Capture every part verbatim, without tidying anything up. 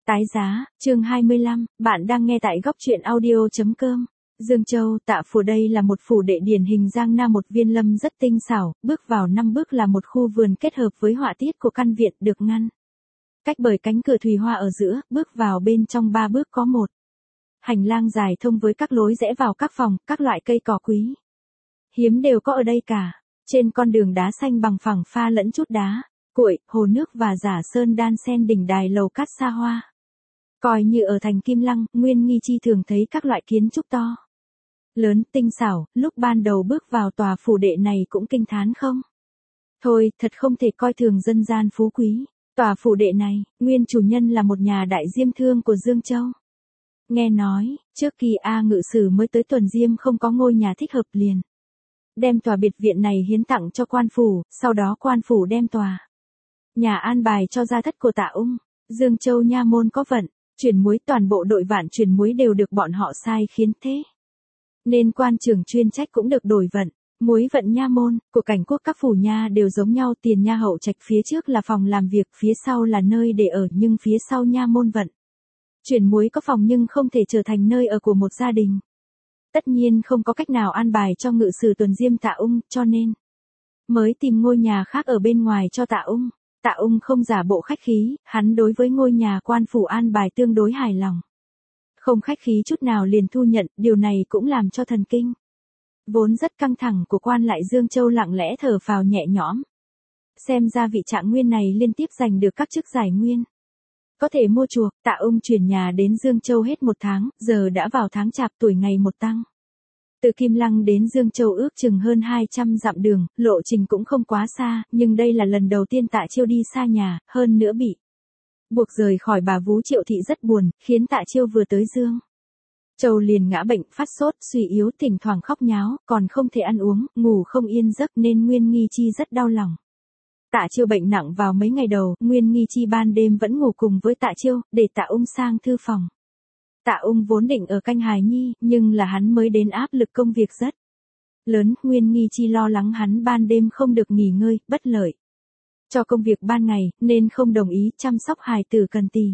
Tái giá, chương hai mươi lăm, bạn đang nghe tại góc truyện audio chấm com. Dương Châu, Tạ Phủ đây là một phủ đệ điển hình Giang Nam, một viên lâm rất tinh xảo, bước vào năm bước là một khu vườn kết hợp với họa tiết của căn viện được ngăn cách bởi cánh cửa thùy hoa ở giữa, bước vào bên trong ba bước có một hành lang dài thông với các lối rẽ vào các phòng, các loại cây cỏ quý hiếm đều có ở đây cả. Trên con đường đá xanh bằng phẳng pha lẫn chút đá cuội, hồ nước và giả sơn đan xen đỉnh đài lầu cát xa hoa. Coi như ở thành Kim Lăng, Nguyên Nghi Chi thường thấy các loại kiến trúc to lớn, tinh xảo, lúc ban đầu bước vào tòa phủ đệ này cũng kinh thán không? Thôi, thật không thể coi thường dân gian phú quý. Tòa phủ đệ này, nguyên chủ nhân là một nhà đại diêm thương của Dương Châu. Nghe nói, trước khi A Ngự Sử mới tới tuần diêm không có ngôi nhà thích hợp liền đem tòa biệt viện này hiến tặng cho quan phủ, sau đó quan phủ đem tòa nhà an bài cho gia thất của Tạ Ung. Dương Châu nha môn có vận chuyển muối, toàn bộ đội vạn chuyển muối đều được bọn họ sai khiến thế nên quan trưởng chuyên trách cũng được đổi vận. Muối vận nha môn của cảnh quốc các phủ nha đều giống nhau, tiền nha hậu trạch phía trước là phòng làm việc, phía sau là nơi để ở, nhưng phía sau nha môn vận chuyển muối có phòng nhưng không thể trở thành nơi ở của một gia đình. Tất nhiên không có cách nào an bài cho ngự sử tuần diêm Tạ Ung, cho nên mới tìm ngôi nhà khác ở bên ngoài cho Tạ Ung. Tạ Ung không giả bộ khách khí, hắn đối với ngôi nhà quan phủ an bài tương đối hài lòng. Không khách khí chút nào liền thu nhận, điều này cũng làm cho thần kinh vốn rất căng thẳng của quan lại Dương Châu lặng lẽ thở phào nhẹ nhõm. Xem ra vị Trạng Nguyên này liên tiếp giành được các chức giải nguyên có thể mua chuộc. Tạ Ung chuyển nhà đến Dương Châu hết một tháng, giờ đã vào tháng chạp, tuổi ngày một tăng. Từ Kim Lăng đến Dương Châu ước chừng hơn hai trăm dặm đường, lộ trình cũng không quá xa, nhưng đây là lần đầu tiên Tạ Chiêu đi xa nhà, hơn nữa bị buộc rời khỏi bà vú Triệu thị rất buồn, khiến Tạ Chiêu vừa tới Dương Châu liền ngã bệnh, phát sốt, suy yếu, thỉnh thoảng khóc nháo, còn không thể ăn uống, ngủ không yên giấc nên Nguyên Nghi Chi rất đau lòng. Tạ Chiêu bệnh nặng vào mấy ngày đầu, Nguyên Nghi Chi ban đêm vẫn ngủ cùng với Tạ Chiêu, để Tạ Ung sang thư phòng. Tạ Ung vốn định ở canh hài nhi, nhưng là hắn mới đến áp lực công việc rất lớn, Nguyên Nghi Chi lo lắng hắn ban đêm không được nghỉ ngơi, bất lợi cho công việc ban ngày, nên không đồng ý chăm sóc hài tử cần tỉ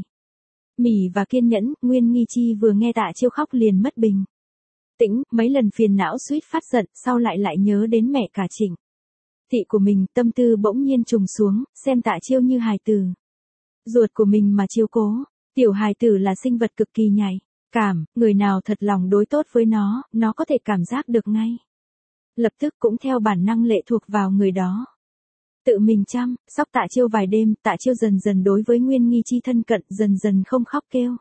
mỉ và kiên nhẫn. Nguyên Nghi Chi vừa nghe Tạ Chiêu khóc liền mất bình tĩnh, mấy lần phiền não suýt phát giận, sau lại lại nhớ đến mẹ cả Trịnh thị của mình, tâm tư bỗng nhiên trùng xuống, xem Tạ Chiêu như hài tử ruột của mình mà chiếu cố. Tiểu hài tử là sinh vật cực kỳ nhạy cảm, người nào thật lòng đối tốt với nó, nó có thể cảm giác được ngay lập tức, cũng theo bản năng lệ thuộc vào người đó. Tự mình chăm sóc Tạ Chiêu vài đêm, Tạ Chiêu dần dần đối với Nguyên Nghi Chi thân cận, dần dần không khóc kêu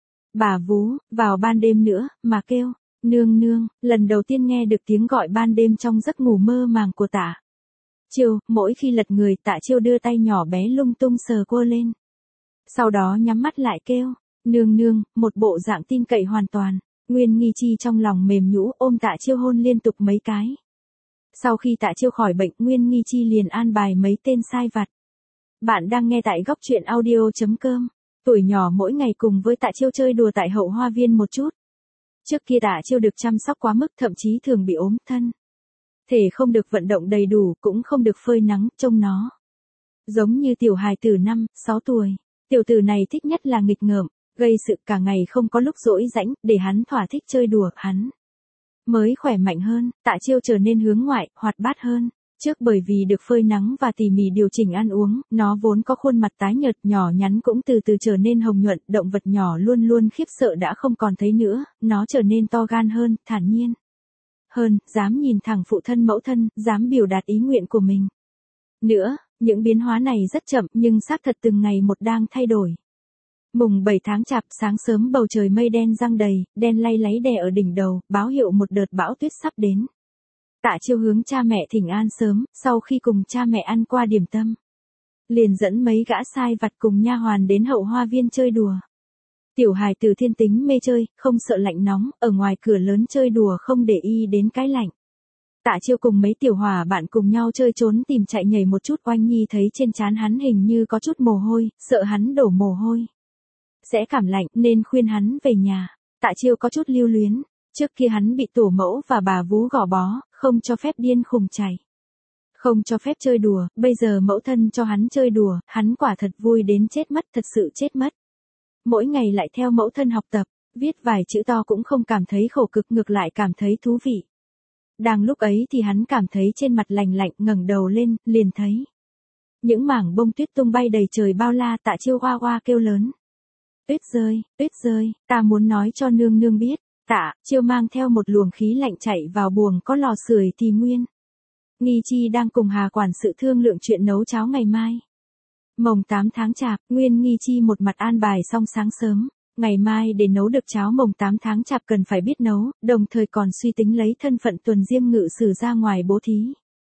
bà vú, vào ban đêm nữa, mà kêu nương nương. Lần đầu tiên nghe được tiếng gọi ban đêm trong giấc ngủ mơ màng của Tạ Chiêu, mỗi khi lật người, Tạ Chiêu đưa tay nhỏ bé lung tung sờ cô lên, sau đó nhắm mắt lại kêu nương nương, một bộ dạng tin cậy hoàn toàn. Nguyên Nghi Chi trong lòng mềm nhũ, ôm Tạ Chiêu hôn liên tục mấy cái. Sau khi Tạ Chiêu khỏi bệnh, Nguyên Nghi Chi liền an bài mấy tên sai vặt. Bạn đang nghe tại góc truyện audio chấm com. Tuổi nhỏ mỗi ngày cùng với Tạ Chiêu chơi đùa tại hậu hoa viên một chút. Trước kia Tạ Chiêu được chăm sóc quá mức, thậm chí thường bị ốm thân thể không được vận động đầy đủ, cũng không được phơi nắng, trông nó giống như tiểu hài tử năm, sáu tuổi. Tiểu tử này thích nhất là nghịch ngợm, gây sự, cả ngày không có lúc rỗi rãnh, để hắn thỏa thích chơi đùa, hắn mới khỏe mạnh hơn. Tạ Chiêu trở nên hướng ngoại, hoạt bát hơn. Trước bởi vì được phơi nắng và tỉ mỉ điều chỉnh ăn uống, nó vốn có khuôn mặt tái nhợt, nhỏ nhắn cũng từ từ trở nên hồng nhuận, động vật nhỏ luôn luôn khiếp sợ đã không còn thấy nữa, nó trở nên to gan hơn, thản nhiên hơn, dám nhìn thẳng phụ thân mẫu thân, dám biểu đạt ý nguyện của mình. Nữa, những biến hóa này rất chậm nhưng xác thật từng ngày một đang thay đổi. Mùng bảy tháng chạp, sáng sớm bầu trời mây đen giăng đầy, đen lay láy đè ở đỉnh đầu, báo hiệu một đợt bão tuyết sắp đến. Tạ Chiêu hướng cha mẹ thỉnh an sớm, sau khi cùng cha mẹ ăn qua điểm tâm, liền dẫn mấy gã sai vặt cùng nha hoàn đến hậu hoa viên chơi đùa. Tiểu hài tử thiên tính mê chơi, không sợ lạnh nóng, ở ngoài cửa lớn chơi đùa không để ý đến cái lạnh. Tạ Chiêu cùng mấy tiểu hòa bạn cùng nhau chơi trốn tìm chạy nhảy một chút, Oanh Nhi thấy trên trán hắn hình như có chút mồ hôi, sợ hắn đổ mồ hôi sẽ cảm lạnh nên khuyên hắn về nhà. Tạ Chiêu có chút lưu luyến, trước kia hắn bị tổ mẫu và bà vú gò bó, không cho phép điên khùng chảy, không cho phép chơi đùa, bây giờ mẫu thân cho hắn chơi đùa, hắn quả thật vui đến chết mất, thật sự chết mất. Mỗi ngày lại theo mẫu thân học tập, viết vài chữ to cũng không cảm thấy khổ cực, ngược lại cảm thấy thú vị. Đang lúc ấy thì hắn cảm thấy trên mặt lành lạnh, ngẩng đầu lên, liền thấy những mảng bông tuyết tung bay đầy trời bao la. Tạ Chiêu hoa hoa kêu lớn. Tuyết rơi, tuyết rơi, ta muốn nói cho nương nương biết. Tạ Chiêu mang theo một luồng khí lạnh chạy vào buồng có lò sưởi thì Nguyên Nghi Chi đang cùng Hà quản sự thương lượng chuyện nấu cháo ngày mai. Mồng tám tháng chạp, Nguyên Nghi Chi một mặt an bài xong sáng sớm, ngày mai để nấu được cháo mồng tám tháng chạp cần phải biết nấu, đồng thời còn suy tính lấy thân phận tuần diêm ngự sử ra ngoài bố thí.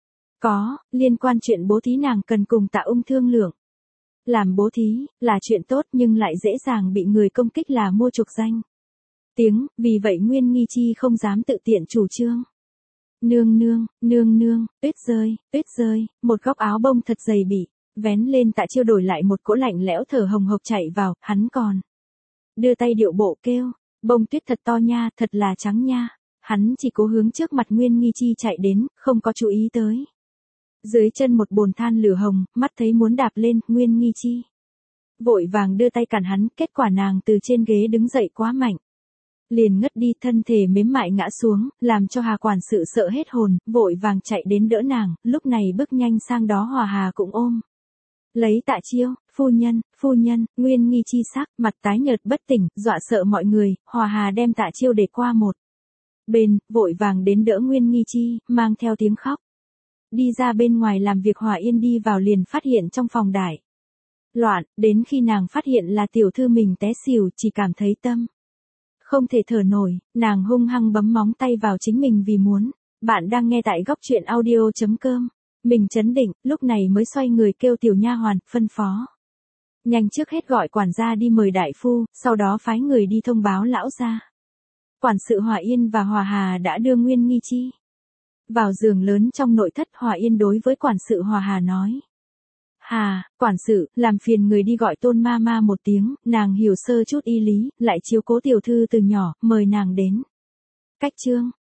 Có, liên quan chuyện bố thí nàng cần cùng Tạ Ung thương lượng. Làm bố thí, là chuyện tốt nhưng lại dễ dàng bị người công kích là mua chuộc danh tiếng, vì vậy Nguyên Nghi Chi không dám tự tiện chủ trương. Nương nương, nương nương, tuyết rơi, tuyết rơi, một góc áo bông thật dày bị vén lên. Tạ Chiêu đổi lại một cỗ lạnh lẽo thở hồng hộc chạy vào, hắn còn đưa tay điệu bộ kêu, bông tuyết thật to nha, thật là trắng nha. Hắn chỉ cố hướng trước mặt Nguyên Nghi Chi chạy đến, không có chú ý tới dưới chân một bồn than lửa hồng, mắt thấy muốn đạp lên. Nguyên Nghi Chi vội vàng đưa tay cản hắn, kết quả nàng từ trên ghế đứng dậy quá mạnh, liền ngất đi, thân thể mềm mại ngã xuống, làm cho Hà quản sự sợ hết hồn, vội vàng chạy đến đỡ nàng. Lúc này bước nhanh sang đó Hòa Hà cũng ôm lấy Tạ Chiêu. Phu nhân, phu nhân. Nguyên Nghi Chi sắc mặt tái nhợt bất tỉnh, dọa sợ mọi người. Hòa Hà đem Tạ Chiêu để qua một bên, vội vàng đến đỡ Nguyên Nghi Chi, mang theo tiếng khóc đi ra bên ngoài. Làm việc Hòa Yên đi vào liền phát hiện trong phòng đại loạn, đến khi nàng phát hiện là tiểu thư mình té xỉu, chỉ cảm thấy tâm không thể thở nổi, nàng hung hăng bấm móng tay vào chính mình vì muốn. Bạn đang nghe tại góc truyện audio chấm com. Mình chấn định, lúc này mới xoay người kêu tiểu nha hoàn, phân phó. Nhanh trước hết gọi quản gia đi mời đại phu, sau đó phái người đi thông báo lão gia. Quản sự Hòa Yên và Hòa Hà đã đưa Nguyên Nghi Chi vào giường lớn trong nội thất. Hòa Yên đối với quản sự Hòa Hà nói. Hà, quản sự, làm phiền người đi gọi Tôn ma ma một tiếng, nàng hiểu sơ chút y lý, lại chiếu cố tiểu thư từ nhỏ, mời nàng đến cách chương.